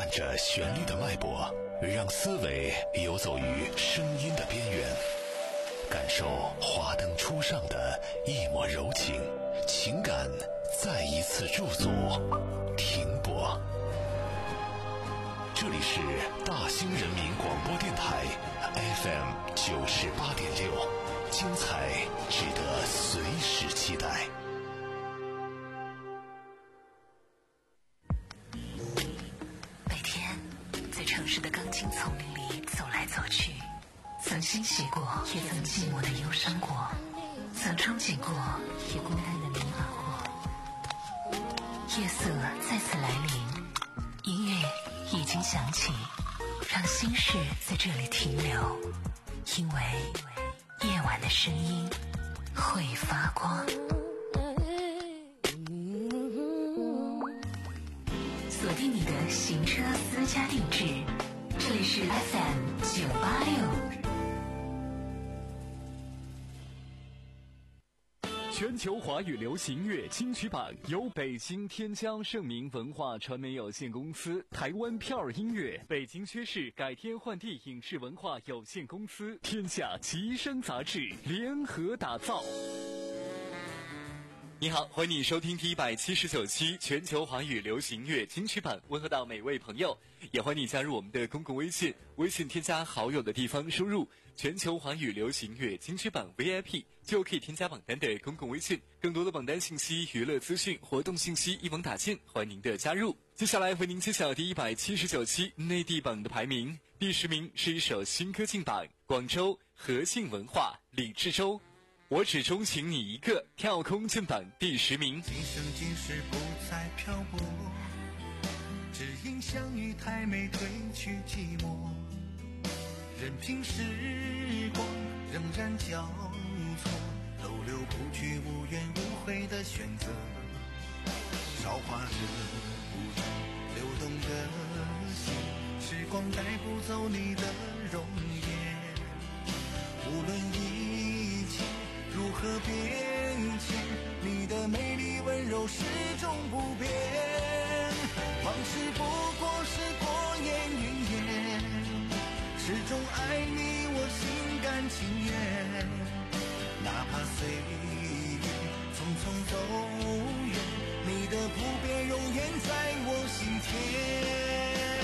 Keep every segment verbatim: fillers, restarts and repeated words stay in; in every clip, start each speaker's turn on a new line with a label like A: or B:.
A: 伴着旋律的脉搏，让思维游走于声音的边缘，感受华灯初上的一抹柔情，情感再一次驻足停泊。这里是大兴人民广播电台 F M 九十八点六，精彩值得随时期待。
B: 每天在城市的钢筋丛林里走来走去，曾欣喜过，也曾寂寞的忧伤过，曾憧憬过，也孤单的迷茫过。夜色再次来临，音乐已经响起，让心事在这里停留，因为夜晚的声音会发光。锁定你的行车私家定制，这里是 F M 九八六。
C: 全球华语流行乐金曲榜由北京天江盛名文化传媒有限公司、台湾票儿音乐、北京薛氏改天换地影视文化有限公司、天下奇声杂志联合打造。你好，欢迎你收听第一百七十九期全球华语流行乐金曲榜，问候到每位朋友，也欢迎你加入我们的公共微信，微信添加好友的地方输入全球华语流行乐金曲榜 V I P 就可以添加榜单的公共微信，更多的榜单信息、娱乐资讯、活动信息一网打尽，欢迎您的加入。接下来为您揭晓第一百七十九期内地榜的排名，第十名是一首新歌进榜，广州和信文化李志洲，我只钟情你一个，跳空进榜第十名。
D: 今生今世不再漂泊，只因相遇太美，褪去寂寞，任凭时光仍然交错，逗留不去，无怨无悔的选择，韶华着不住流动的心，时光带不走你的容颜，无论一切如何变迁，你的美丽温柔始终不变，往事不过是过眼云烟，始终爱你我心甘情愿，哪怕岁月匆匆走远，你的不变永远在我心田。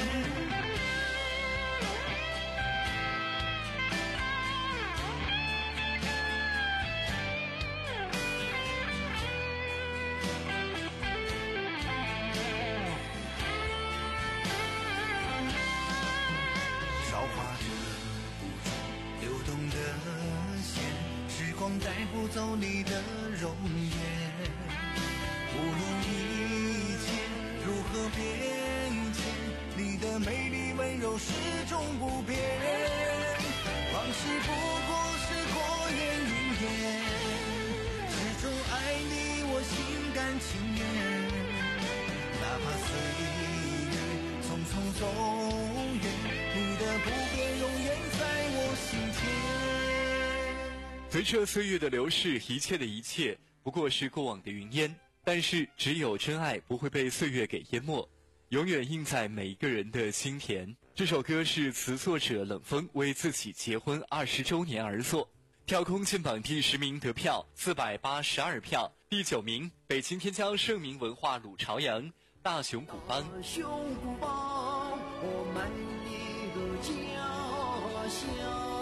D: 光带不走你的容颜，无论一切如何变迁，你的美丽温柔始终不变，往事不过是过眼云烟，始终爱你我心甘情愿，哪怕岁月匆匆走远，你的不变永远在我心田。
C: 随着岁月的流逝，一切的一切不过是过往的云烟，但是只有真爱不会被岁月给淹没，永远印在每一个人的心田。这首歌是词作者冷锋为自己结婚二十周年而作，跳空进榜第十名得票四百八十二票，第九名北京天江盛名文化鲁朝阳大熊古帮。
E: 大熊古帮，我们一个家乡。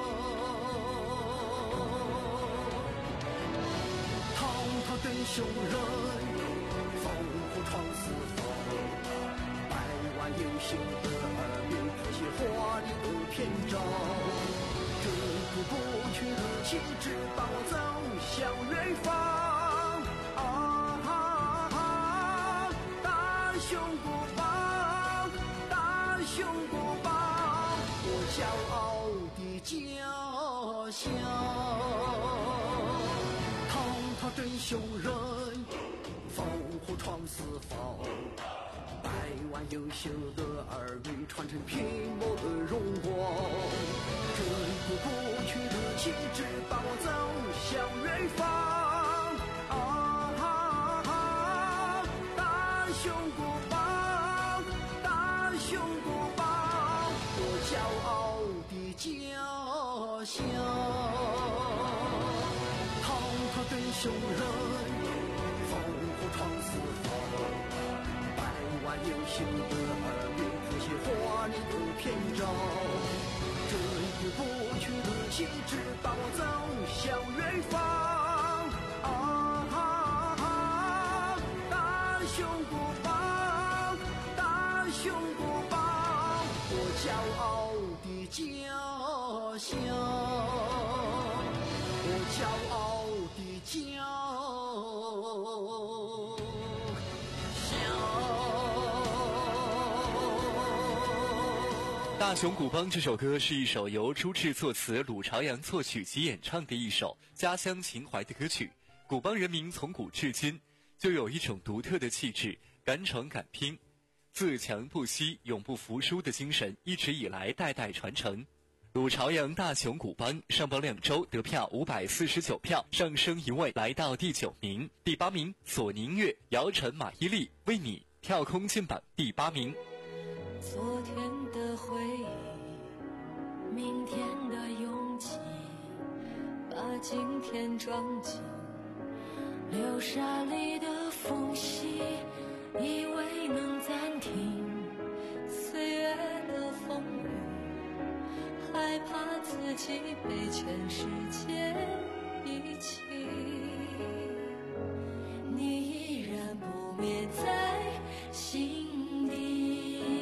E: 登雄人，烽火闯四方，百万优秀的儿女谱写华丽的篇章，这股不屈的气质把我走向远方。啊啊啊！大熊古帮，大熊古帮，我骄傲的家乡。真雄人，烽火闯四方，百万优秀的儿女传承拼搏的荣光，这股不屈的气质把我走向远方。啊啊啊！大熊古帮，大熊雄人，烽火闯四方，百万英雄的儿女谱写华丽的篇章。这一股不屈的气质把我走向远方。啊啊啊！大雄鼓棒，大雄鼓棒，我骄傲的家乡，我骄傲的家
C: 《大雄鼓帮》这首歌是一首由朱志作词、鲁朝阳作曲及演唱的一首家乡情怀的歌曲。鼓帮人民从古至今就有一种独特的气质，敢闯敢拼，自强不息、永不服输的精神一直以来代代传承。鲁朝阳大雄鼓帮上榜两周得票五百四十九票，上升一位来到第九名。第八名索尼音乐姚晨马伊琍为你跳空进榜第八名。
F: 昨天的回忆，明天的勇气，把今天装进流沙里的缝隙，以为能暂停岁月的风雨，害怕自己被全世界遗弃，你依然不灭在心底。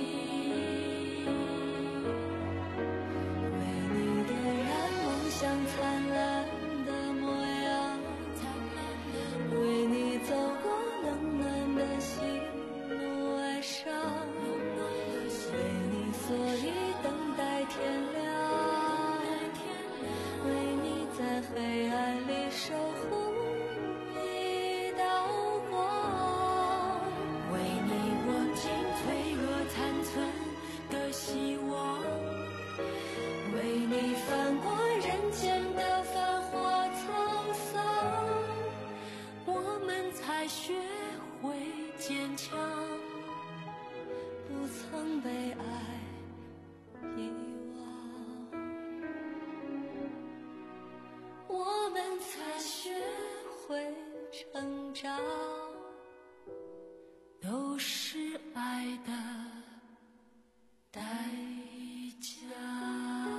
F: 像灿烂的模样，为你走过冷暖的喜怒哀伤，为你所以等待天亮，为你在黑暗里守护一道光，为你握紧脆弱残存的希望，为你翻过人间的繁华沧桑，我们才学会坚强，不曾被爱遗忘，我们才学会成长，都是爱的代价。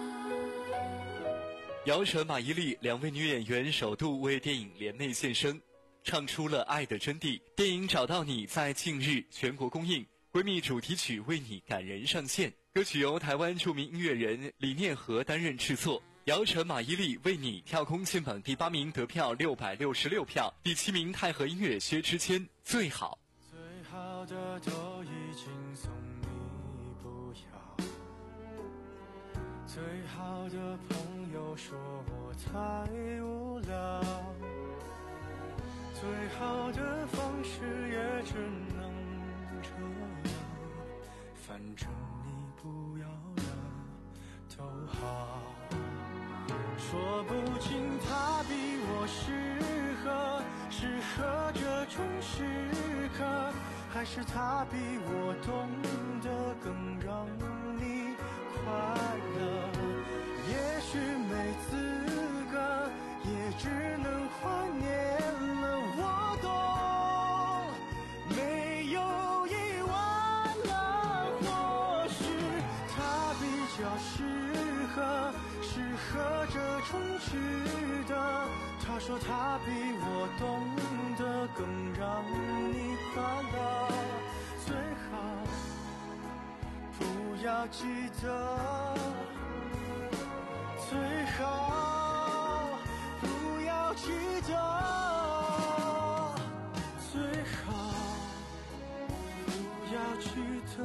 C: 姚晨、马伊琍两位女演员首度为电影联袂献声，唱出了爱的真谛。电影《找到你》在近日全国公映，闺蜜主题曲为你感人上线。歌曲由台湾著名音乐人李念和担任制作。姚晨、马伊琍为你跳空进榜第八名，得票六百六十六票。第七名太和音乐薛之谦最好。
G: 最好的都已经送你不要，最好的朋友说我太无聊，最好的方式也只能这样，反正你不要的都好。说不清他比我适合，适合这种时刻，还是他比我懂得更让你快乐。也许没资格，也只能怀念了。我懂，没有意外了。或许他比较适合，适合这种值得。他说他比我懂得更让你快乐。最好不要记得，最好不要记得，最好不要记得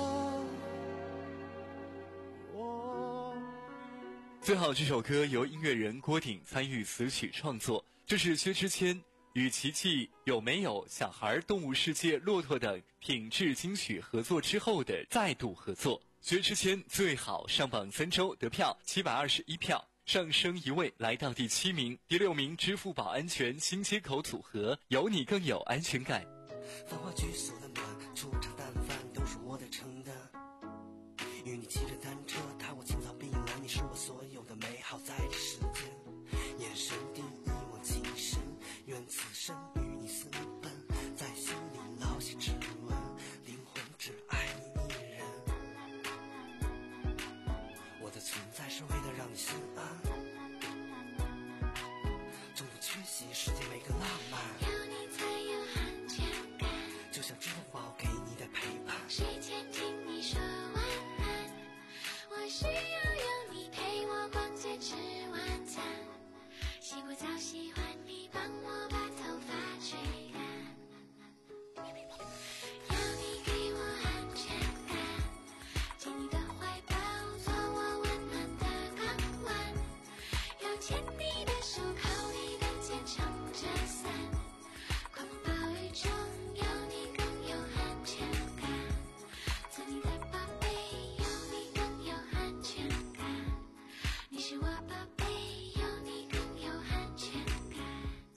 G: 我。
C: 最好这首歌由音乐人郭顶参与词曲创作，这是薛之谦与琪琪、有没有、小孩、动物世界、骆驼等品质金曲合作之后的再度合作。薛之谦最好上榜三周，得票七百二十一票，上升一位来到第七名。第六名支付宝安全新街口组合有你更有安全感。
H: 繁华居所的暖，粗茶淡饭都是我的承担。与你骑着单车，踏过青草碧蓝，你是我所有的美好，在这世间，眼神第一往情深，缘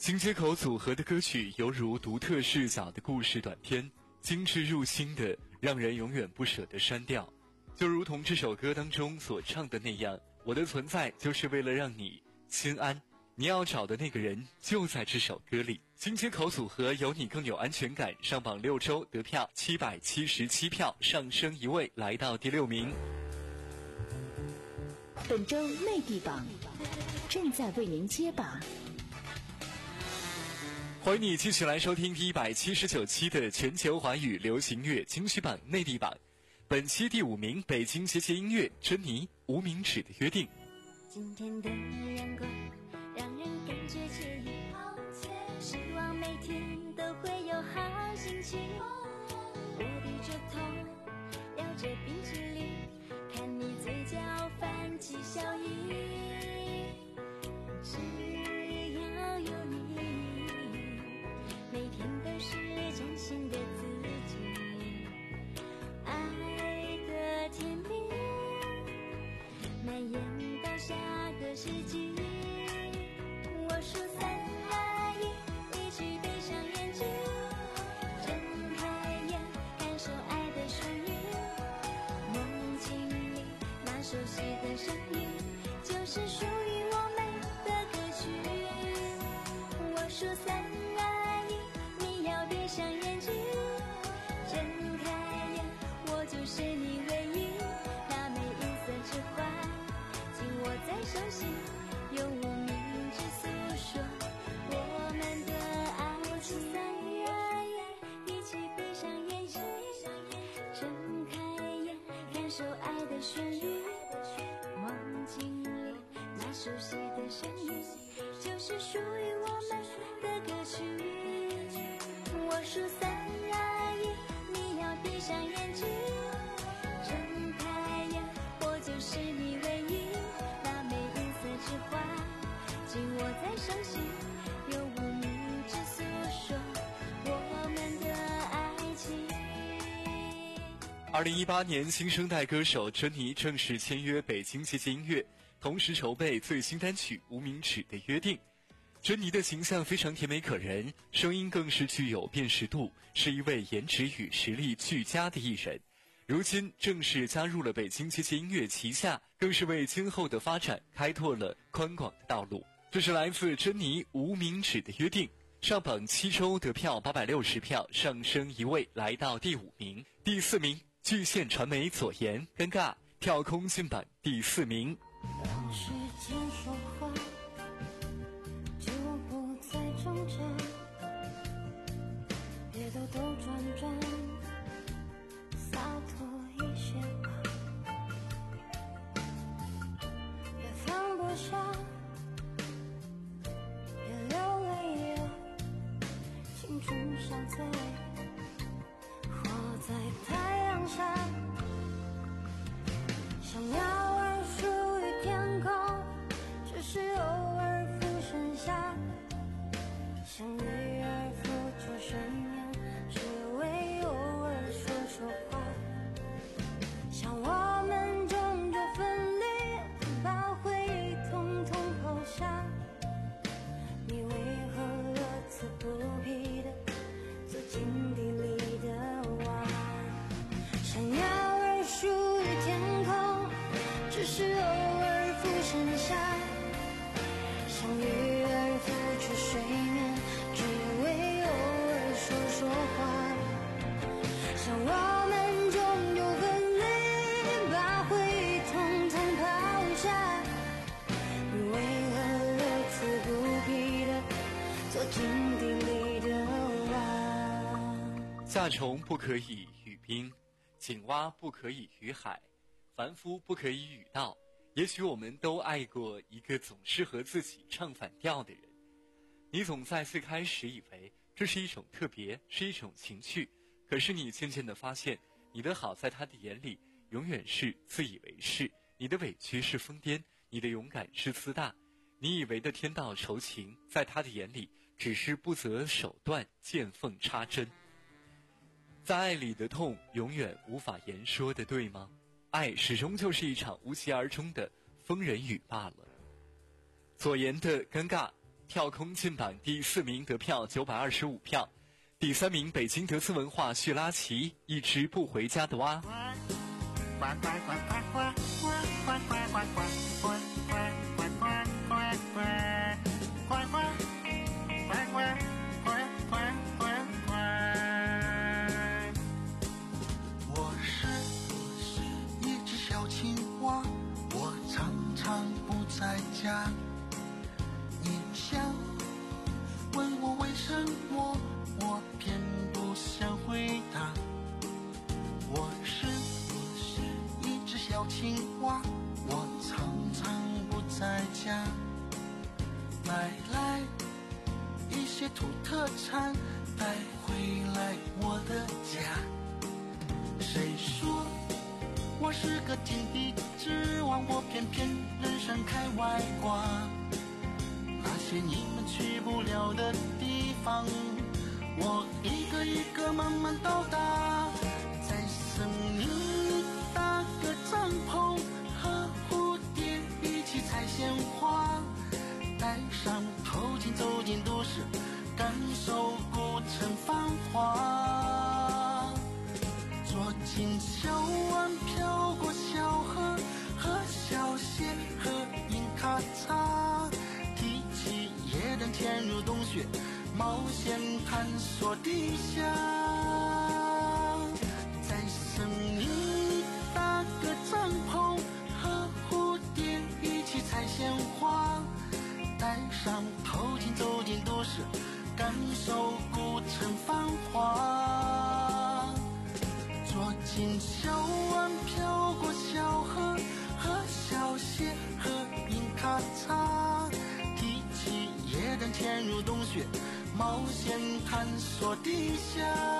C: 新街口组合的歌曲犹如独特视角的故事短片，精致入心的，让人永远不舍得删掉。就如同这首歌当中所唱的那样，我的存在就是为了让你心安，你要找的那个人就在这首歌里。新街口组合有你更有安全感，上榜六周得票七百七十七票，上升一位来到第六名。
I: 本周内地榜正在为您揭榜。
C: 欢迎你继续来收听第一百七十九期的全球华语流行乐金曲榜内地榜。本期第五名，北京节节音乐，珍妮《无名指的约定》。
J: 今天的阳光让人感觉惬意，希望每天都会有好心情。我低着头咬着冰淇淋，看你嘴角泛起笑意。只要有你，每天都是崭新的自己，爱的甜蜜蔓延到下个世纪。我数三二一，一起闭上眼睛，睁开眼感受爱的旋律，梦境里那熟悉的声音就是属于我们的歌曲。我数三二一，你要闭上眼睛，睁开眼我就是你唯一，那枚银色指环紧握在手心，用无名指诉说我们的爱情。三二一，一起闭上眼睛，睁开眼感受爱的旋律，梦境里那熟悉的声音就是属于我们的歌曲。我数三二一，你要闭上眼睛，睁开眼我就是你唯一，那枚银色指环紧握在手心，用无名指诉说我们的爱情。
C: 二零一八年，新生代歌手珍妮正式签约北京节节音乐，同时筹备最新单曲《无名指的约定》。珍妮的形象非常甜美可人，声音更是具有辨识度，是一位颜值与实力俱佳的艺人。如今正式加入了北京节节音乐旗下，更是为今后的发展开拓了宽广的道路。这是来自珍妮《无名指的约定》，上榜七周得票八百六十票，上升一位来到第五名。第四名，巨献传媒左岩尴尬跳空进榜第四名。
J: 当时间说话就不再挣扎，别兜兜转转，洒脱一些吧，别放不下，别流泪呀，青春尚在，活在太阳下，想要而属于天空，只是偶尔浮生下，像鱼儿浮出水面，只为偶尔说说话。想我们终究分离，把回忆统统抛下，你为何乐此不疲的做井底里的蛙？想要而属于天空，只是偶尔浮生下，像鱼儿浮出水面，只为偶尔说说话。想我们终究分离，把回忆统统抛下，你为何乐此不疲的做井底里的蛙？
C: 夏虫不可以语冰，井蛙不可以语海，凡夫不可以语道。也许我们都爱过一个总是和自己唱反调的人，你总在最开始以为这是一种特别，是一种情趣，可是你渐渐地发现，你的好在他的眼里永远是自以为是，你的委屈是疯癫，你的勇敢是自大，你以为的天道酬勤，在他的眼里只是不择手段，见缝插针。在爱里的痛永远无法言说的，对吗？爱始终就是一场无疾而终的疯人雨罢了。左岩的尴尬跳空进榜第四名，得票九百二十五票。第三名，北京德斯文化叙拉奇，一只不回家的蛙。
D: 我是一只小青蛙，我常常不在家。你想问我为什么，我偏不想回答。我是一只小青蛙，我常常不在家。买来一些土特产，带回来我的家。谁说我是个井底之蛙，我偏偏人生开外挂。那些你们去不了的地方，我一个一个慢慢到达。在森林里搭个帐篷，和蝴蝶一起采鲜花，戴上头巾走进都市，感受古城繁华。坐进小湾飘过小河，和小蟹和饮咖茶，提起夜灯潜入洞穴，冒险探索地下。在森林里搭个帐篷，和蝴蝶一起采鲜花，戴上头巾走进都市，感受古城繁华。坐进小湾飘过小河，和小蟹和饮咖茶，提起夜灯潜入洞穴，冒险探索地下。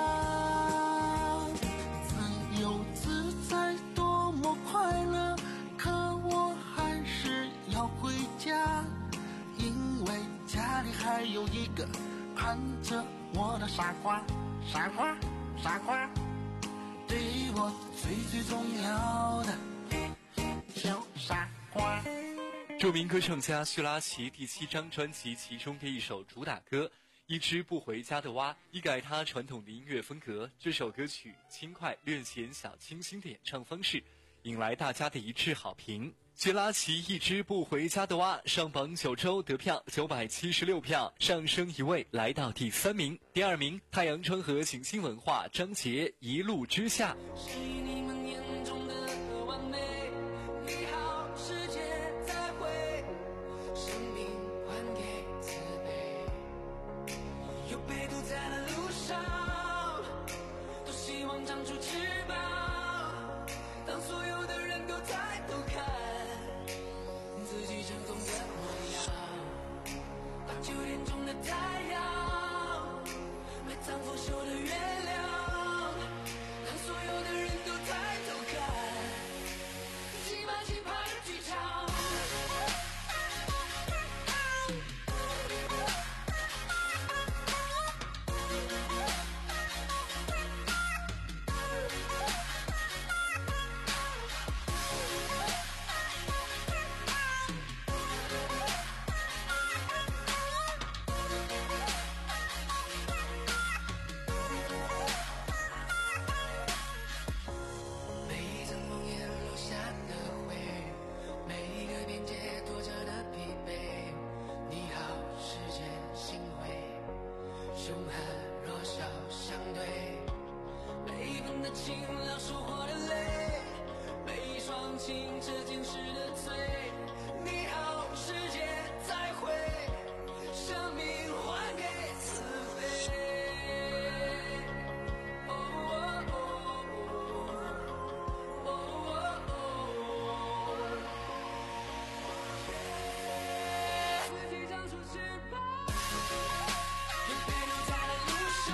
D: 自由自在多么快乐，可我还是要回家，因为家里还有一个盼着我的傻瓜，傻瓜，傻瓜，对我最最重要的小傻瓜。
C: 著名歌唱家叙拉奇第七张专辑其中的一首主打歌《一只不回家的蛙》，一改他传统的音乐风格，这首歌曲轻快略显小清新的演唱方式，引来大家的一致好评。叙拉奇《一只不回家的蛙》上榜九周，得票九百七十六票，上升一位来到第三名。第二名，太阳川河行星文化张杰《一路之下》。
K: 是你们眼中的完美，你好，世界再会，生命还给慈悲，有被堵在了路上，都希望长出翅膀，当所有的人都抬头看自己成功的模样，把九点钟的太阳埋葬腐朽的月亮，当所有的人都抬头看击败气泡的剧场。清澈今世的醉，你好，世界再会，生命还给慈悲。哦哦哦哦哦，自己长出翅膀，也被留在了路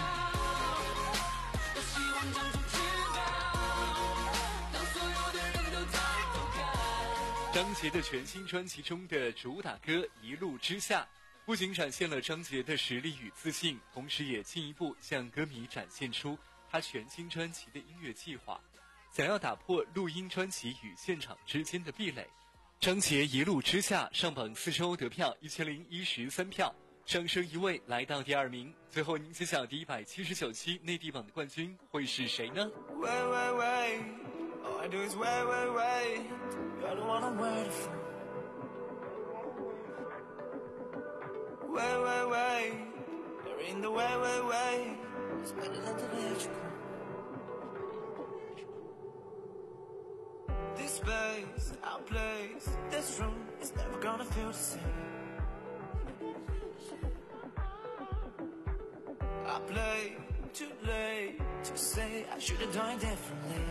K: 上，都希望长出翅膀，当所有的人都在。
C: 张杰的全新专辑中的主打歌《一路之下》，不仅展现了张杰的实力与自信，同时也进一步向歌迷展现出他全新专辑的音乐计划，想要打破录音专辑与现场之间的壁垒。张杰《一路之下》上榜四周，得票一千零一十三票， 上升一位来到第二名。最后您揭晓第一百七十九期内地榜的冠军会是谁呢？
K: Wait, wait, wait. All I do is wait, wait, wait. You're the one I'm waiting for. Wait, wait, wait. You're in the way, wait, wait. It's better than to let you go. This space, our place, this room is never gonna feel the same. I play too late to say I should have done it differently.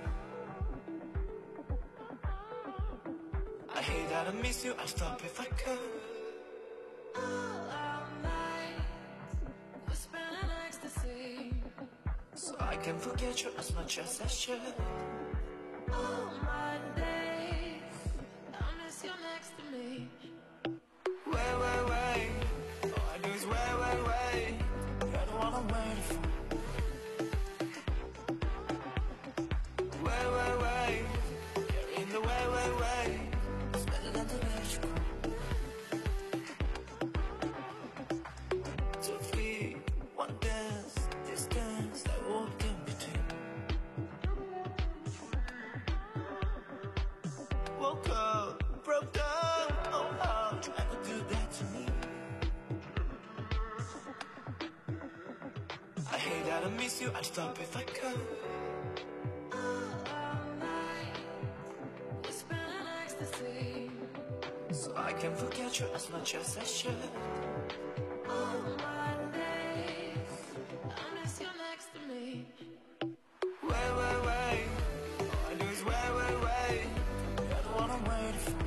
K: I hate that I miss you, I'd stop if I could. All our nights, whispering in ecstasy, so I can forget you as much as I should. All my days, I miss you next to me. Wait, wait, wait. All I do is wait, wait, wait. You're the one I'm waiting for. Wait, wait, wait. You're in the way, wait, wait. It's better than to let you go. Two feet, one dance, distance that walked in between. Woke up, broke down, oh how'd you ever do that to me? I hate that I miss you, I'd stop if I could. All night, whispering in ecstasy, so I can forget you as much as I should. All my days, I miss you next to me. Wait, wait, wait. All I do is wait, wait, wait. You're the one I'm waiting for.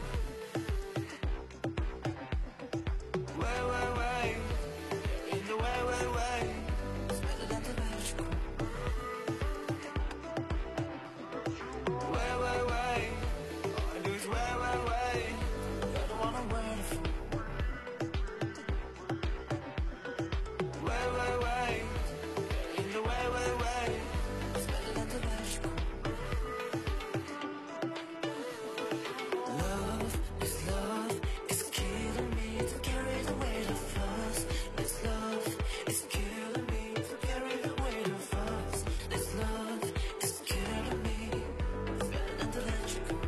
K: Wait, wait, wait. You're in the way, wait, wait. It's better than to let you go. Wait, wait, wait. All I do is wait, wait, wait. You're the one I'm waiting for. Wait, wait, wait. You're in the way, wait, wait. It's better than to let you go. Love is love, it's killing me to carry the weight of us. This love is killing me to carry the weight of us. This love is killing me, it's better than to let you go.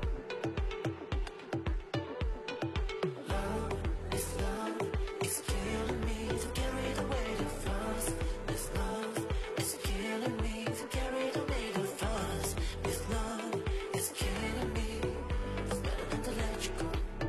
K: Love is love, it's killing me to carry the weight of us. This love is killing me to carry the weight of us. This love is killing me, it's better than to let you go.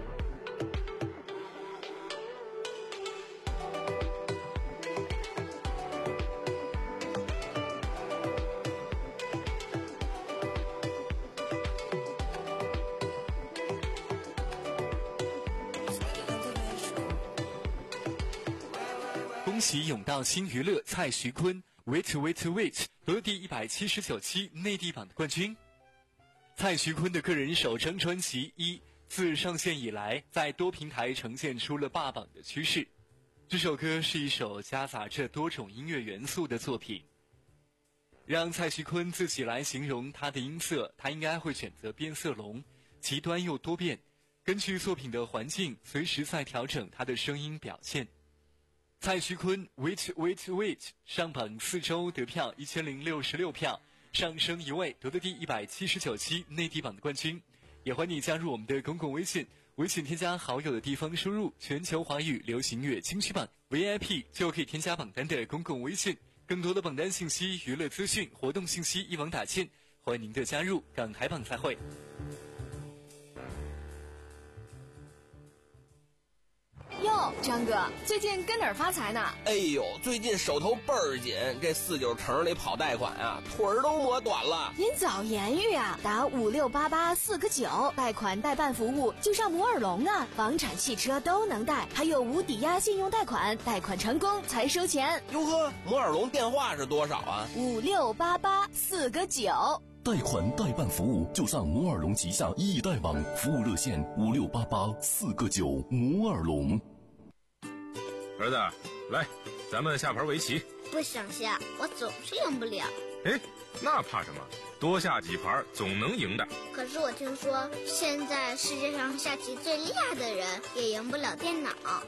C: 恭喜永道新娱乐蔡徐坤 Wait Wait Wait 夺得第一百七十九期内地榜的冠军。蔡徐坤的个人首张专辑《一》自上线以来，在多平台呈现出了霸榜的趋势。这首歌是一首夹杂着多种音乐元素的作品。让蔡徐坤自己来形容他的音色，他应该会选择变色龙，极端又多变，根据作品的环境，随时在调整他的声音表现。蔡徐坤 Wait Wait Wait 上榜四周得票一千零六十六票，上升一位，夺得第一百七十九期内地榜的冠军。也欢迎你加入我们的公共微信，微信添加好友的地方输入全球华语流行乐金曲榜 V I P 就可以添加榜单的公共微信。更多的榜单信息、娱乐资讯、活动信息一网打尽，欢迎您的加入。港台榜再会。
L: 哟，张哥，最近跟哪儿发财呢？
M: 哎呦，最近手头倍儿紧，这四九城里跑贷款啊，腿儿都磨短了。
L: 您早言语啊，打五六八八四个九，贷款代办服务就上摩尔龙啊，房产、汽车都能贷，还有无抵押信用贷款，贷款成功才收钱。
M: 哟呵，摩尔龙电话是多少啊？
L: 五六八八四个九。
N: 贷款代办服务就上摩尔龙旗下易贷网，服务热线五六八八四个九。摩尔龙。
O: 儿子，来，咱们下盘围棋。 不想下，我总是赢不了。
P: 哎，那怕什么？多下几盘总能赢的。
O: 可是我听说，现在世界上下棋最厉害的人也赢不了电脑。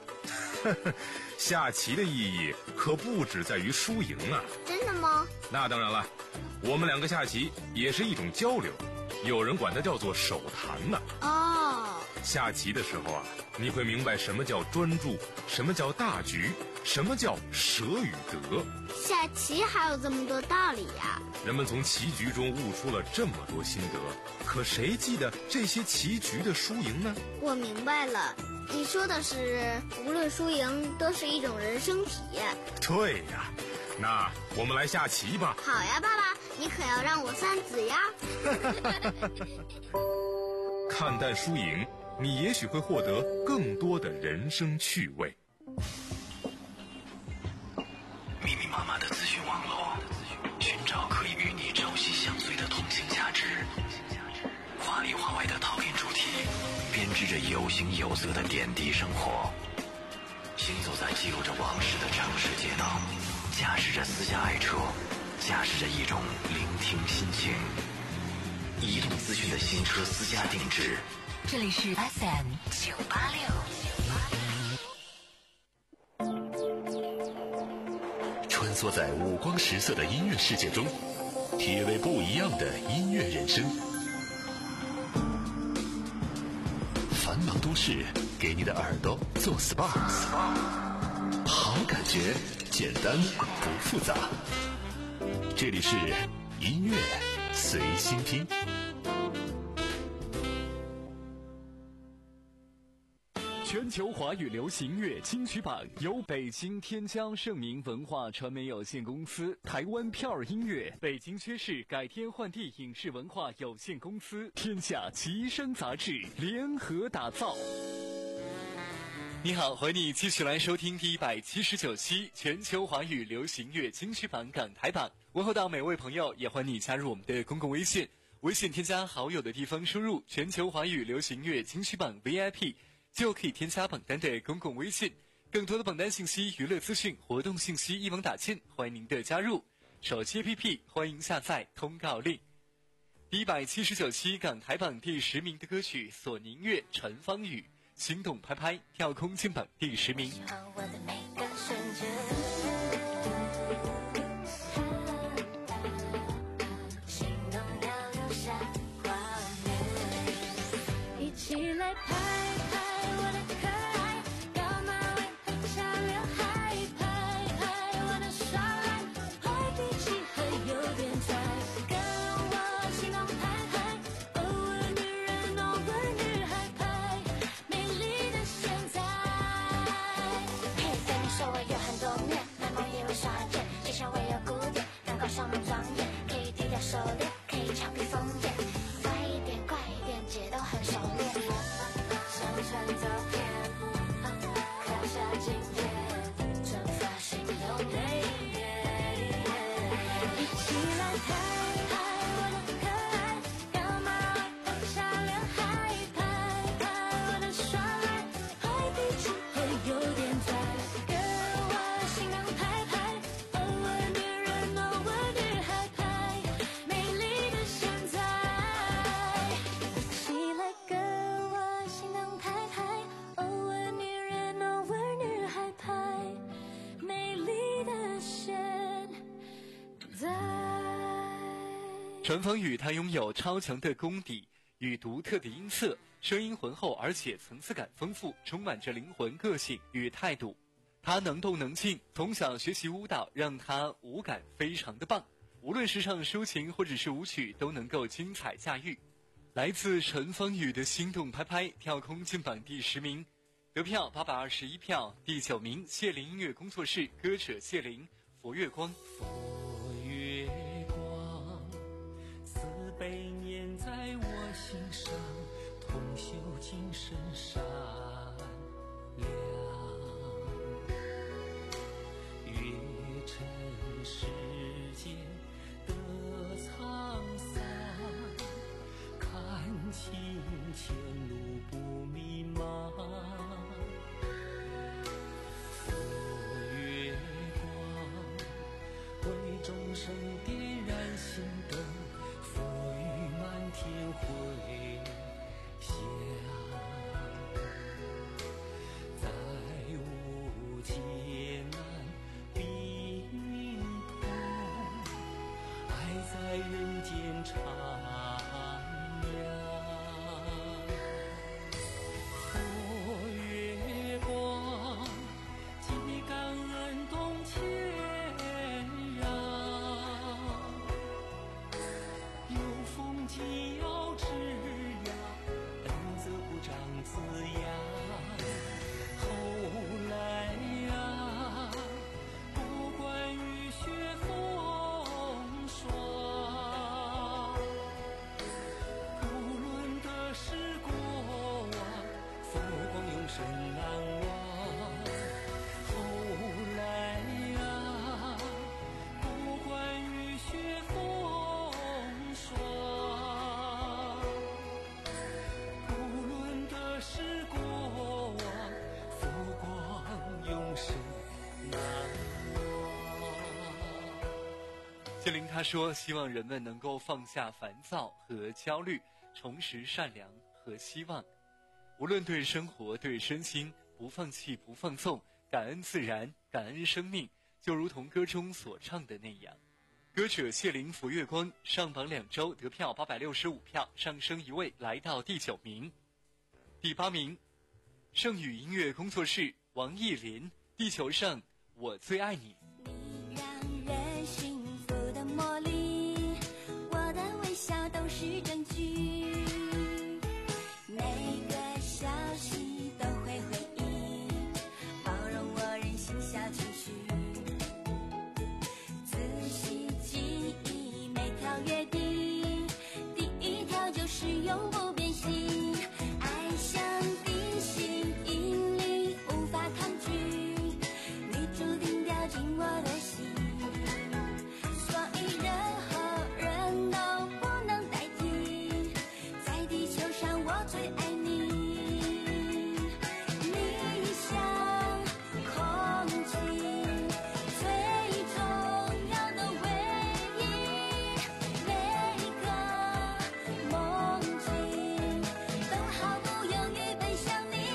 P: 下棋的意义可不只在于输赢啊！
O: 真的吗？
P: 那当然了，我们两个下棋也是一种交流，有人管它叫做手谈呢。
O: 哦，
P: 下棋的时候啊，你会明白什么叫专注，什么叫大局，什么叫舍与得。
O: 下棋还有这么多道理呀！
P: 人们从棋局中悟出了这么多心得，可谁记得这些棋局的输赢呢？
O: 我明白了，你说的是无论输赢都是一种人生体验。
P: 对呀，那我们来下棋吧。
O: 好呀，爸爸，你可要让我算子呀。
P: 看淡输赢，你也许会获得更多的人生趣味。
A: 密密麻麻的资讯网络，寻找可以与你朝夕相随的通信价值。华里华外的讨论主题，编织着有形有色的点滴生活。行走在记录着往事的城市街道，驾驶着私家爱车，驾驶着一种聆听心情。移动资讯的新车私家定制。
B: 这里是 F M 九八六。
A: 穿梭在五光十色的音乐世界中，体味不一样的音乐人生。繁忙都市给你的耳朵做 S P A， 好感觉，简单不复杂。这里是音乐随心听。
C: 全球华语流行乐金曲榜由北京天江盛明文化传媒有限公司、台湾票儿音乐、北京薛氏改天换地影视文化有限公司、天下奇声杂志联合打造。你好，欢迎你继续来收听第一百七十九期全球华语流行乐金曲榜港台榜。问候到每位朋友，也欢迎你加入我们的公共微信，微信添加好友的地方输入全球华语流行乐金曲榜 V I P，就可以添加榜单的公共微信，更多的榜单信息、娱乐资讯、活动信息一网打尽，欢迎您的加入。手机 A P P 欢迎下载通告令。第一百七十九期港台榜第十名的歌曲，索尼音乐陈芳语，心动拍拍跳空进榜第十名。
F: 一起来拍上门装眼，可以低调收敛，可以俏皮疯癫，快一点快一点，姐都很熟练。上传照片，刻下今天，转发心动内页。一起来拍拍我的可爱，要马尾拍下刘海，拍拍我的耍赖，坏脾气会有点拽，跟我心动拍拍，偶尔女人偶尔。
C: 陈芳语她拥有超强的功底与独特的音色，声音浑厚而且层次感丰富，充满着灵魂、个性与态度。她能动能静，从小学习舞蹈，让她舞感非常的棒，无论是唱抒情或者是舞曲都能够精彩驾驭。来自陈芳语的心动拍拍跳空进榜第十名，得票八百二十一票。第九名谢林音乐工作室歌者谢林佛月光。
G: 佛月光慈悲念在我心上，同修精神善良，月尘世间的沧桑，看清前路不迷茫。佛月光
Q: 在人间徜徉。佛月光，既感恩动天壤，有风紧要枝桠，恩泽不长自芽。后来呀，不管雨雪风霜，不论得失过往，佛光永生难忘。后来呀，不管雨雪风霜，不论得失过往，佛光永生难忘。
C: 谢林他说，希望人们能够放下烦躁和焦虑，重拾善良和希望。无论对生活对身心，不放弃不放纵，感恩自然，感恩生命，就如同歌中所唱的那样。歌者谢林福月光上榜两周，得票八百六十五票，上升一位来到第九名。第八名，圣宇音乐工作室王艺林，地球上我最爱你。
J: 让人幸福的魔力，我的微笑都是证据，每个消息都会回忆，包容我任性小情绪，仔细记忆每条约定，第一条就是永不变心，爱像地心引力无法抗拒，你注定掉进我的心，所以任何人都不能代替，在地球上我最爱你，你像空气最重要的唯一，每个梦境都毫不犹豫奔向你，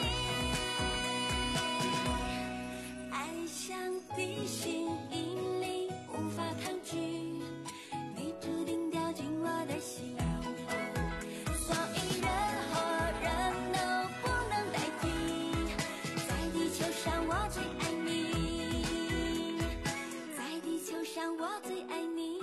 J: 爱像地心引力无法抗拒，你注定掉进我的心，所以任何人都不能代替，在地球上我最爱你，在地球上我最爱你。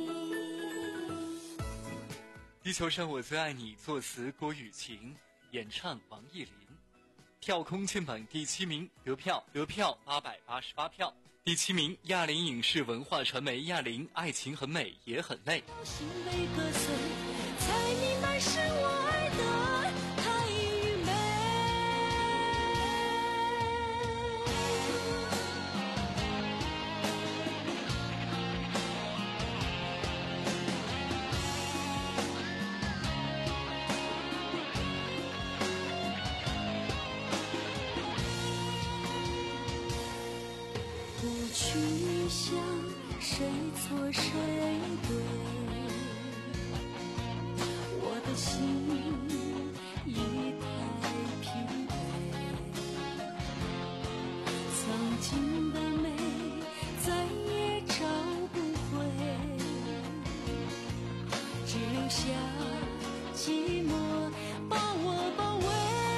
C: 地球上我最爱你，作词郭雨晴，演唱王艺林。跳空键榜第七名，得票得票八百八十八票。第七名，亚林影视文化传媒亚林，爱情很美也很累。
F: 心被割碎，才明白是我爱的太愚昧。不去想谁错谁对，我的心已太疲惫，曾经的美再也找不回，只留下寂寞把我包围。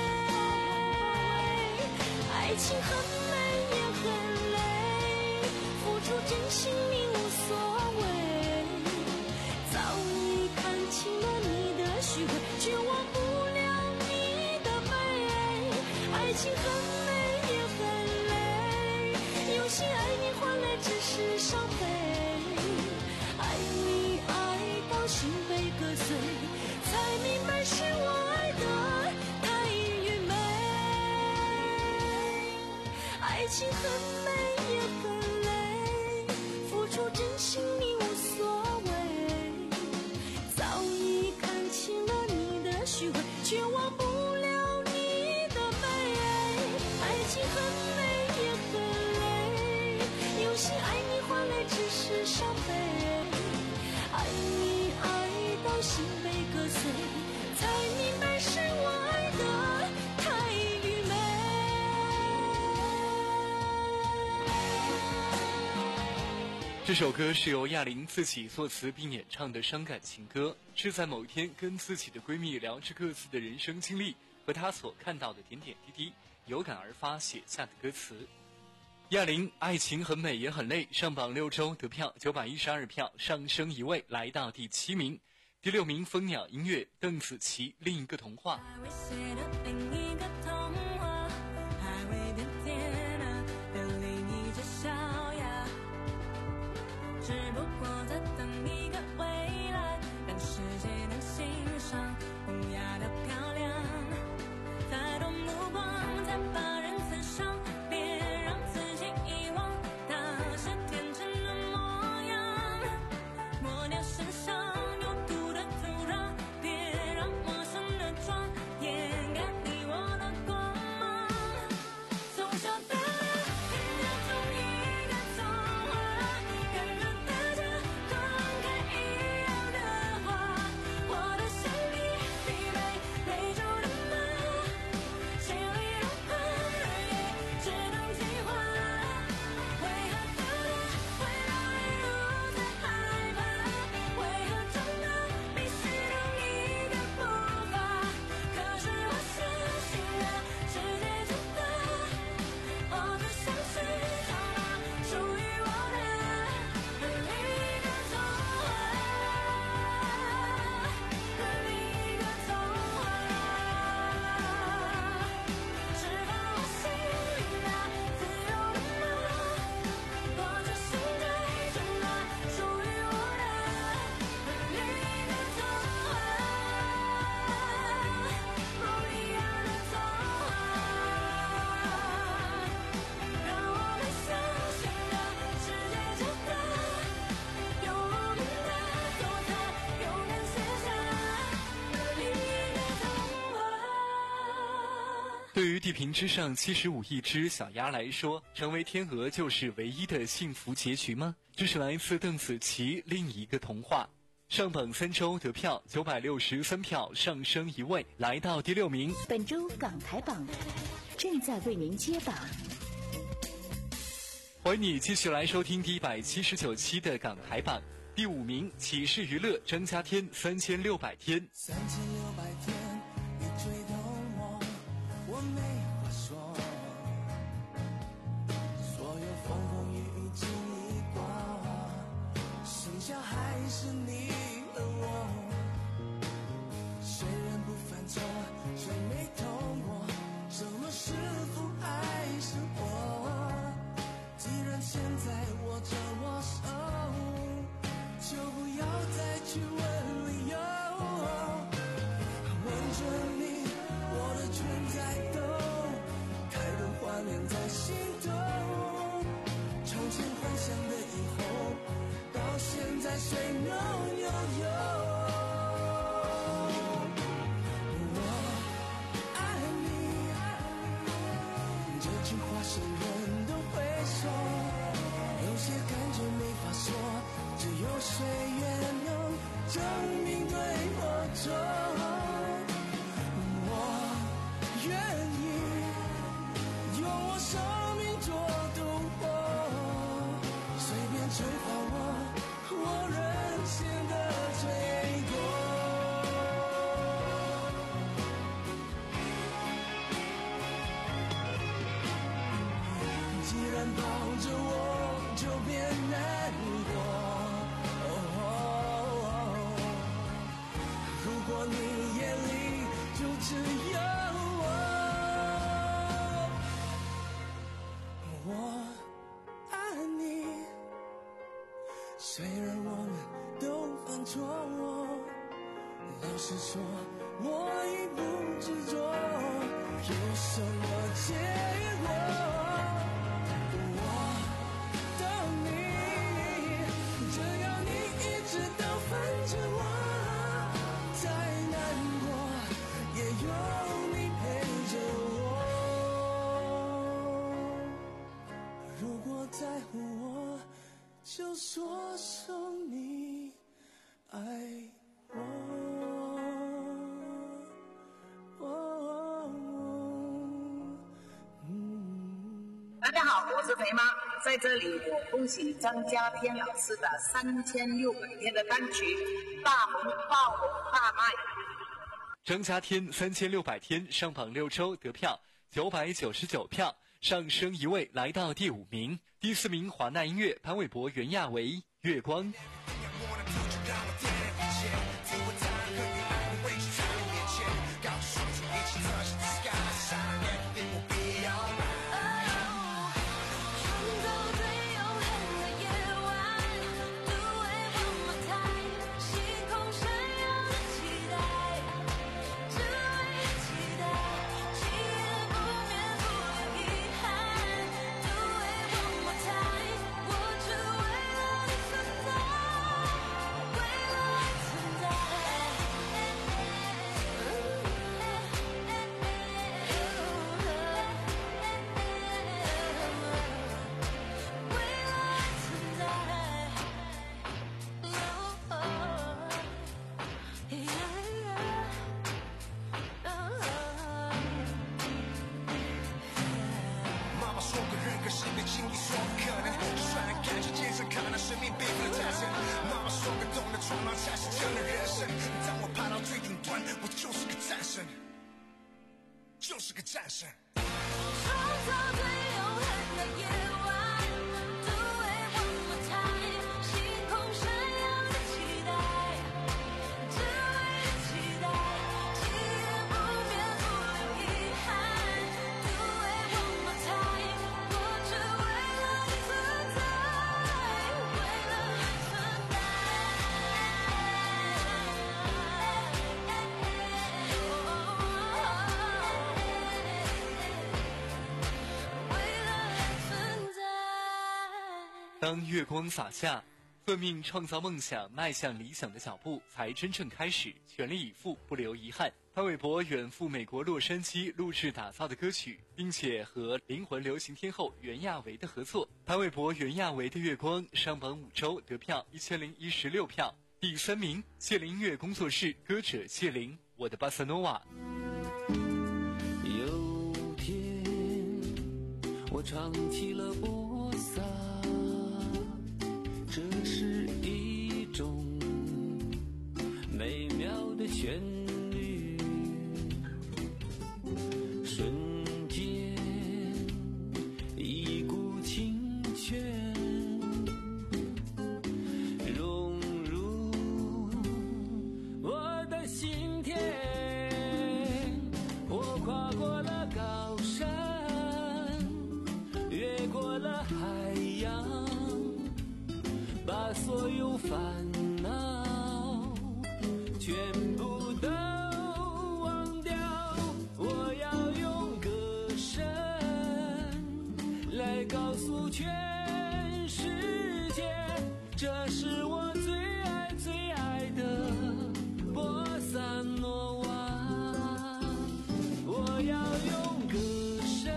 F: 爱情很美也很累，付出真心你无所谓，早已看清了你的虚伪，却忘不了你的美。爱情很美也很累，用心爱你换来只是伤悲，爱你爱到心被割碎，才明白是我爱的太愚昧。爱情很美也很累，付出真心你无所谓，早已看清了你的虚伪，却忘不了你的美。爱情很美也很累，用心爱你换来只是伤悲，爱你爱
C: 这首歌是由亚玲自己作词并演唱的伤感情歌，是在某一天跟自己的闺蜜聊着各自的人生经历和她所看到的点点滴滴，有感而发写下的歌词。亚玲，爱情很美也很累，上榜六周得票九百一十二票，上升一位来到第七名。第六名蜂鸟音乐，邓紫棋另一个童话。
F: 只不过在等一个未来，让世界能欣赏无涯的漂亮。太多目光在把人刺伤，别让自己遗忘那些天真的模样。抹掉身上有毒的土壤，别让陌生的妆掩盖你我的光芒。从小到大听着同一个童话，感觉
C: 对于地平之上七十五亿只小鸭来说，成为天鹅就是唯一的幸福结局吗？这是来自邓紫棋另一个童话。上榜三周得票九百六十三票，上升一位来到第六名。
I: 本周港台榜正在为您揭榜。
C: 欢迎你继续来收听第一百七十九期的港台榜。第五名，启示娱乐张家天三千六百天。
D: 三千六百天，你追动我，我没话说。所有风风雨雨经历过，剩下还是你和我。谁人不犯错，谁没痛过？什么是福还是祸？既然现在握着我手，就不要再去问理由。问着你，我的全在抖，太多画面在心头。从前幻想的以后，到现在谁能拥有？我爱你，这句话是人都会说，有些感觉没法说，只有岁月能证明对或错。我愿意用我生命做赌博，随便吹放我，我任性的罪过。既然抱着我，就别难过。如果你眼里就只有我，我爱你。虽然我们都犯错，老实说，我已不执着，有什么结果？在乎我，就说声你爱我。
R: 大家好，我是肥妈。 在这里我恭喜张家天老师的三千六百天的单曲大红爆红大卖。
C: 张家天三千六百天上榜六周得票九百九十九票，上升一位来到第五名。第四名华纳音乐潘玮柏袁娅维月光。
D: 生命背负了战胜，妈妈说个懂得冲浪才是真的人生。当我爬到最顶端，我就是个战神，就是个战神。创造最永恒的夜晚 ，Do it one more time， 星空闪耀的期待，只为了期待，祈愿不变不留遗憾 ，Do it one more time， 我只为了你存在。
C: 当月光洒下，奋命创造梦想，迈向理想的脚步才真正开始，全力以赴，不留遗憾。潘玮柏远赴美国洛杉矶录制打造的歌曲，并且和灵魂流行天后袁娅维的合作。潘玮柏袁娅维的月光上榜五周得票一千零一十六票。第三名，谢林音乐工作室歌者谢林，我的巴塞诺瓦。
Q: 有天我唱起了波萨，这是一种美妙的旋律，瞬间一股清泉融入我的心田。我跨过了高山，越过了海洋，把所有烦恼全部都忘掉，我要用歌声来告诉全世界，这是我最爱最爱的波萨诺瓦。我要用歌声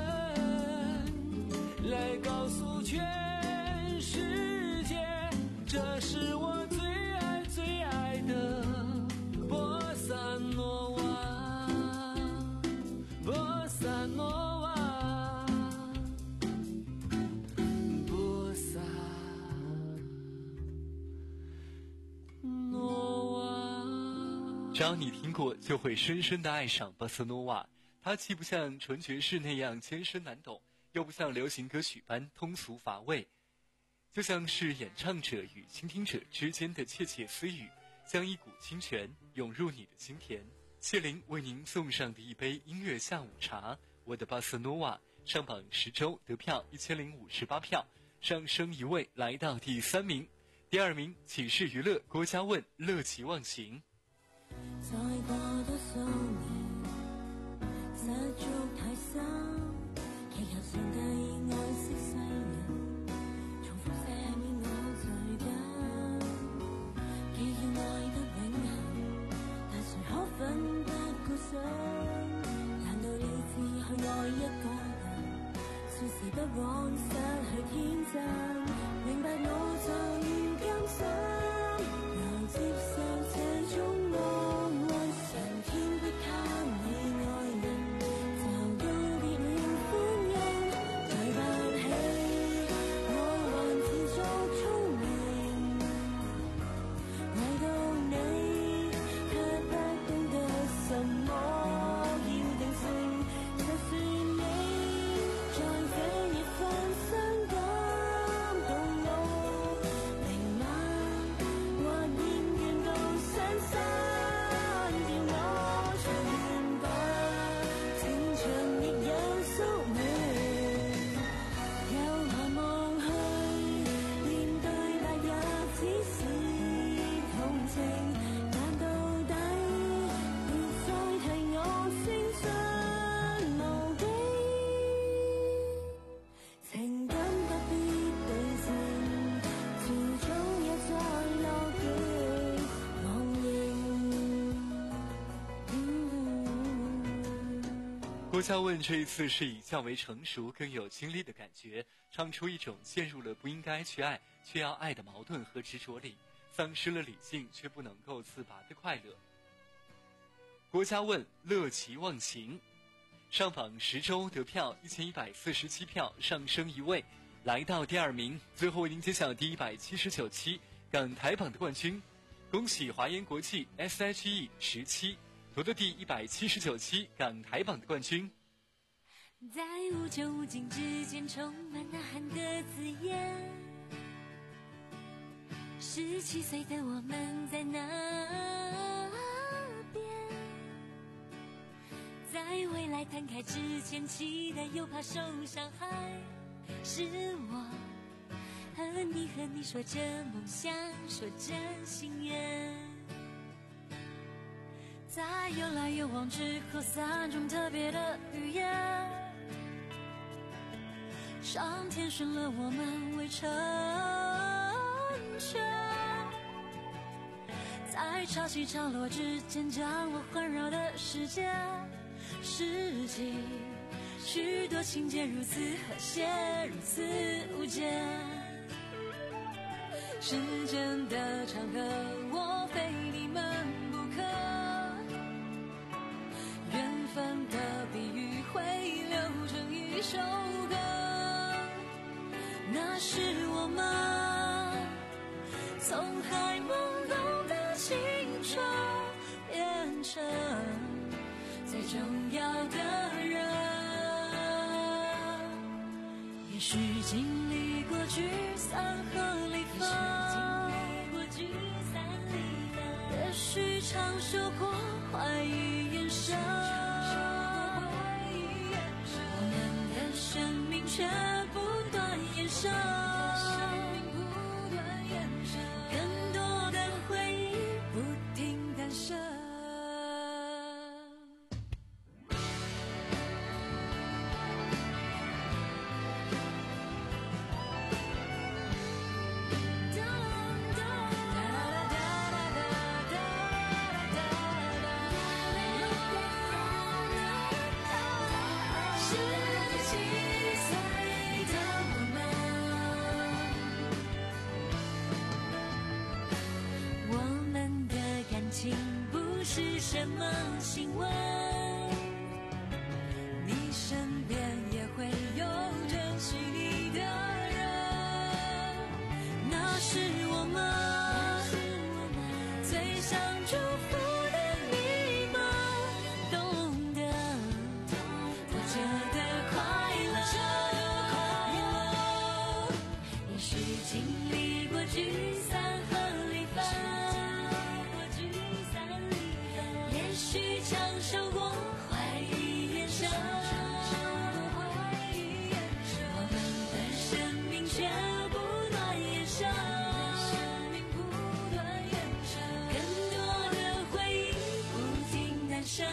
Q: 来告诉全世界，这是我最爱最爱的波萨诺瓦，波萨诺瓦，波萨诺瓦。
C: 只要你听过，就会深深地爱上巴塞诺瓦。它既不像纯爵士那样艰深难懂，又不像流行歌曲般通俗乏味，就像是演唱者与倾听者之间的窃窃私语，像一股清泉涌入你的心田。谢林为您送上的一杯音乐下午茶，我的巴塞诺瓦上榜十周得票一千零五十八票，上升一位来到第三名。第二名启示娱乐郭嘉问乐极忘形。
F: 再過多數年，失足太深，劇入上帝愛惜世人，重複寫於我最緊，既要愛得永恆，但誰可奮不顧身？難道你只去愛一個人，說時不枉失去天真，明白我就唔甘心，又接受這種我
C: 郭嘉问这一次是以较为成熟更有经历的感觉，唱出一种陷入了不应该去爱却要爱的矛盾和执着里，丧失了理性却不能够自拔的快乐。郭嘉问乐其忘情，上榜十周得票一千一百四十七票，上升一位，来到第二名。最后为您揭晓第一百七十九期港台榜的冠军，恭喜华研国际 S H E 十七夺得第一百七十九期港台榜的冠军。
F: 在无穷无尽之间充满呐喊的字眼，十七岁的我们在那边，在未来摊开之前期待又怕受伤害，是我和你和你说着梦想，说着心愿，在有来有往之后三种特别的语言，上天选了我们为成全，在潮起潮落之间将我环绕的世界，世纪许多情节如此和谐，如此无间，时间的长河我非你们不可，缘分的比喻会流成一首歌，那是我们从还懵懂的青春变成最重要的人，也许经历过聚散和离分，也许尝受过怀疑眼神，我们的生命却不断延伸，更多的回忆不停诞生。不是什么新闻，你身边也会有珍惜你的人，那是我们最想祝福的你们，懂得活着的快乐，也许经历过聚散和离分，也许尝受过怀疑眼神，我们的生命却不断延伸，更多的回忆不停诞生，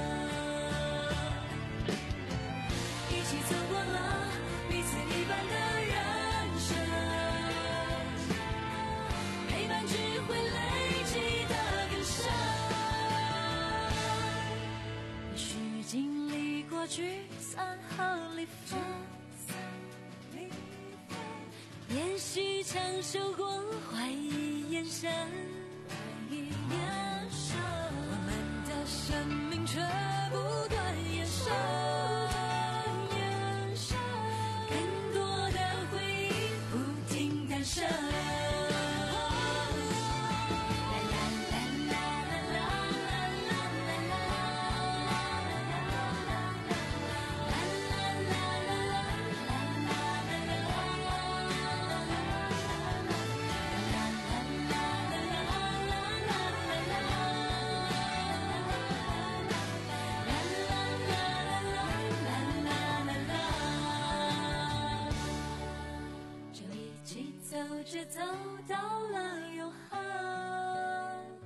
F: 一起走过了彼此一半的人生，陪伴只会累积的更深，经历过聚散和离分，也许承受过怀疑眼神，我们的生命却不断延伸，更多的回忆不停诞生。走到了永恒，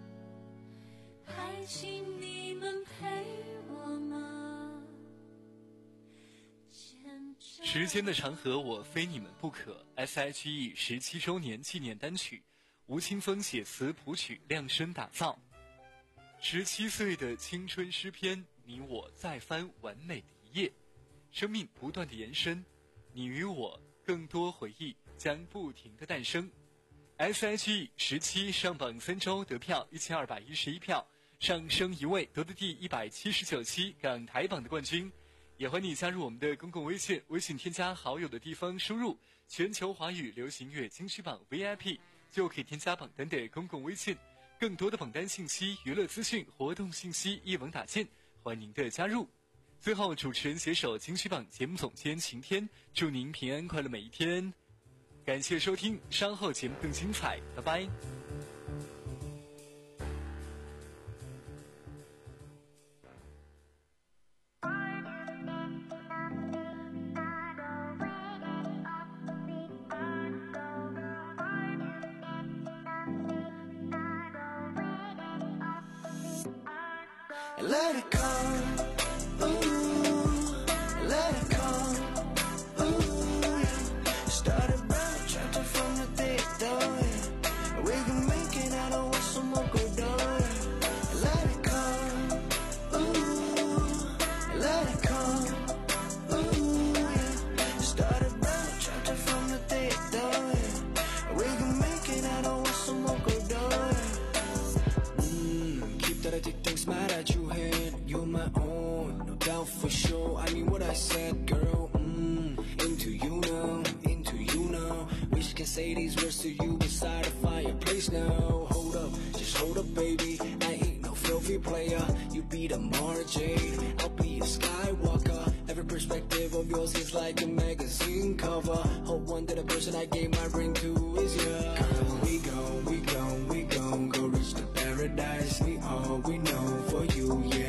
F: 还请你们陪我们。
C: 时间的长河我非你们不可 S H E 十七周年纪念单曲，吴青峰写词谱曲量身打造。十七岁的青春诗篇， 你我再翻完美的一页。生命不断的延伸，你与我更多回忆将不停的诞生。S H E 十七上榜三周得票一千二百一十一票，上升一位夺得第一百七十九期港台榜的冠军。也欢迎你加入我们的公共微信，微信添加好友的地方输入全球华语流行乐金曲榜 V I P 就可以添加榜单的公共微信。更多的榜单信息、娱乐资讯、活动信息一网打尽，欢迎您的加入。最后，主持人携手金曲榜节目总监晴天，祝您平安快乐每一天。感谢收听，稍后节目更精彩，拜拜。
K: Let it come, ooh, let it come, ooh, yeah. Start a brand chapter from the day down, yeah. We can make it out of what some more go down, yeah. Let it come, ooh, let it come, ooh, yeah. Start a brand chapter from the day down, yeah. We can make it out of what some more go down, yeah. Mmm, keep that I take things mad at you. You're my own, no doubt for sure. I mean what I said, girl. Mmm, into you now, into you now. Wish I can say these words to you beside the fireplace now. Hold up, just hold up, baby. I ain't no filthy player. You be the Mara Jade, I'll be a Skywalker. Every perspective of yours is like a magazine cover. Hope one day the person I gave my ring to is you. Girl, we go, we go, we go, go reach the paradise. We all we know for you, yeah.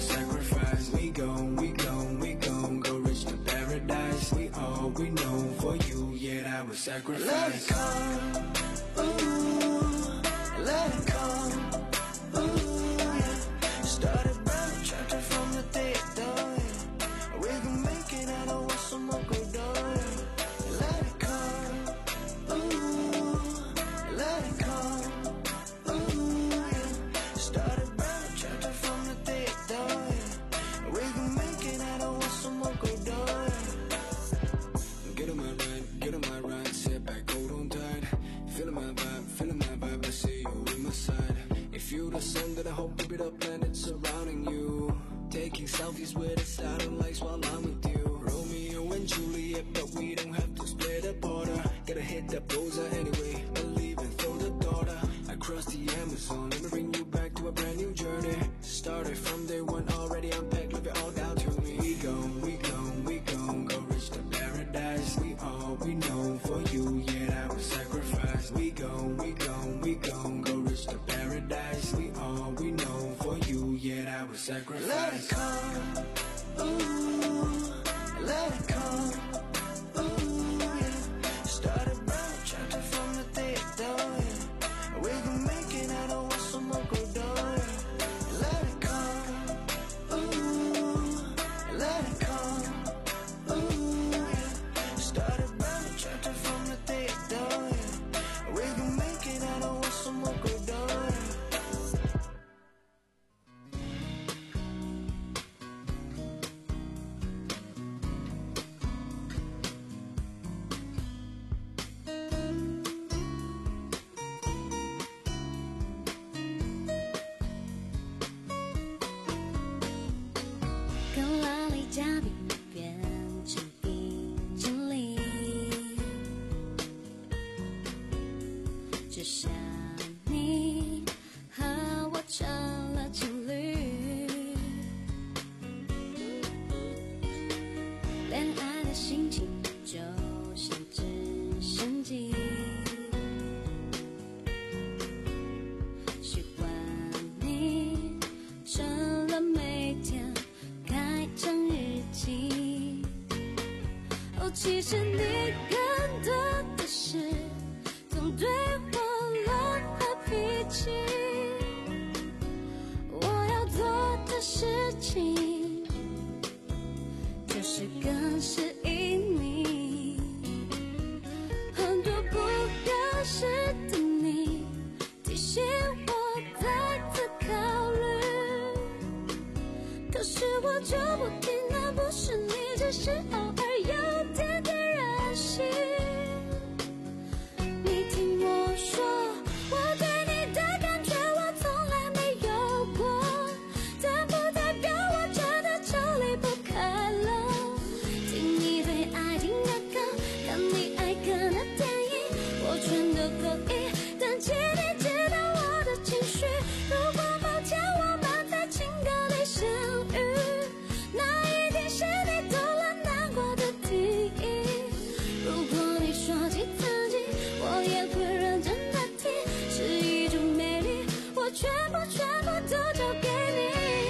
K: We go, we go, we go, go reach the paradise. We all we know for you, yeah, I would sacrifice. Let it come, ooh, let it come, ooh, yeah. Start a brand chapter from the day down, yeah. We can make it out of what some more go down, yeah. Let it come, ooh, let it come, ooh, yeah. Start a brand chapter from the day down, yeah. We can make it out of what some more go down. Get on my ride, get on my ride, sit back, hold on tight. Feeling my vibe, feeling my vibe, I see you in my side. If you the sun that I hope to be the planet surrounding you. Taking selfies with the silent lights while I'm with you. Romeo and Juliet, but we don't have to split a border. Gotta hit that bullseye anyway, believe and throw the daughter. I crossed the Amazon, let me bring you back to a brand new journey. Started from day one, already unpacked, live it all down to me. We go, we go, we go, go reach the paradise. We all we know for you, yeah, I would sacrifice. We go, we go, we go, go reach the paradise. We all we know for you, yeah, I would sacrifice. Let it come, ooh, let it come, ooh, yeah. Start a brand chapter from the day down, yeah. We can make it out of what some more go down, yeah. Let it come, ooh, let it come, ooh, yeah. Start a brand chapter from the day down, yeah. We can make it out of what some more go down, yeah.
F: 其实你更多的是总对我乱发脾气，我要做的事情就是更适应你，很多不合适的你提醒我再次考虑，可是我我就不听，那不是你，只是偶尔有点点任性。你听我说，我对你的感觉我从来没有过，但不代表我真的抽离不开了。听你最爱听的歌，看你爱看的电影，我全都可以，但请你知道我的情绪。如果某天我们在情歌里相遇，那一定是你懂了难过的定义。如果你说起自己，我也会认真的听，是一种美丽，我全部全部都交给你。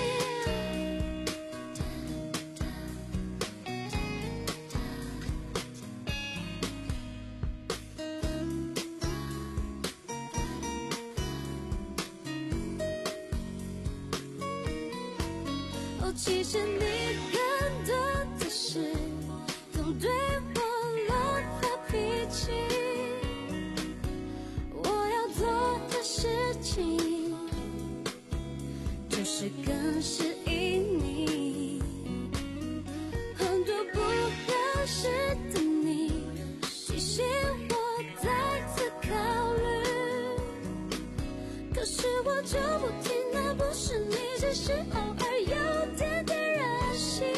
F: 哦，其实你更多的是总对我乱发脾气。我要做的事情就是更适应你。很多不认识的你，提醒我再次考虑。可是我就不听，那不是你，只是偶尔有点点任性。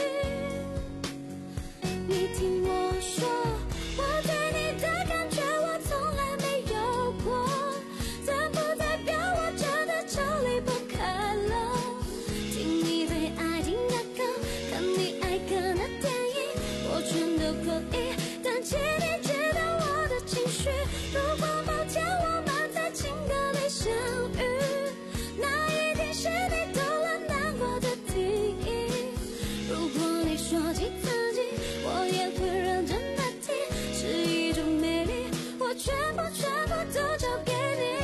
F: 你听我说，我对你的感觉我从来没有过，但不代表我真的抽离不开了。听你最爱听的歌，看你爱看的电影，我全都可以，但请你知道我的情绪。如果某天我们在情歌里相遇，那一定是你懂了难过的定义。如果你说起自己，我也会认真的听，是一种美丽，我全部全部都交给你。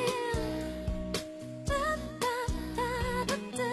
F: 哒哒哒哒哒。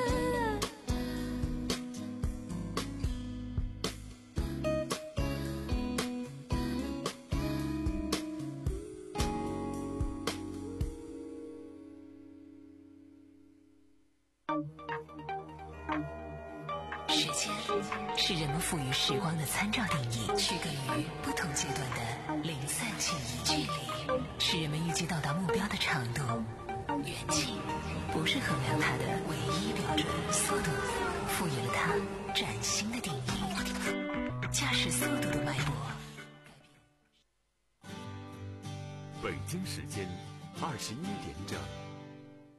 B: 时间是人们赋予时光的参照定义，区隔于不同阶段的零散记忆。距离是人们预计到达目标的长度，远近不是衡量它的唯一标准，速度赋予了它崭新的定义。驾驶速度的脉搏。
S: 北京时间二十一点整。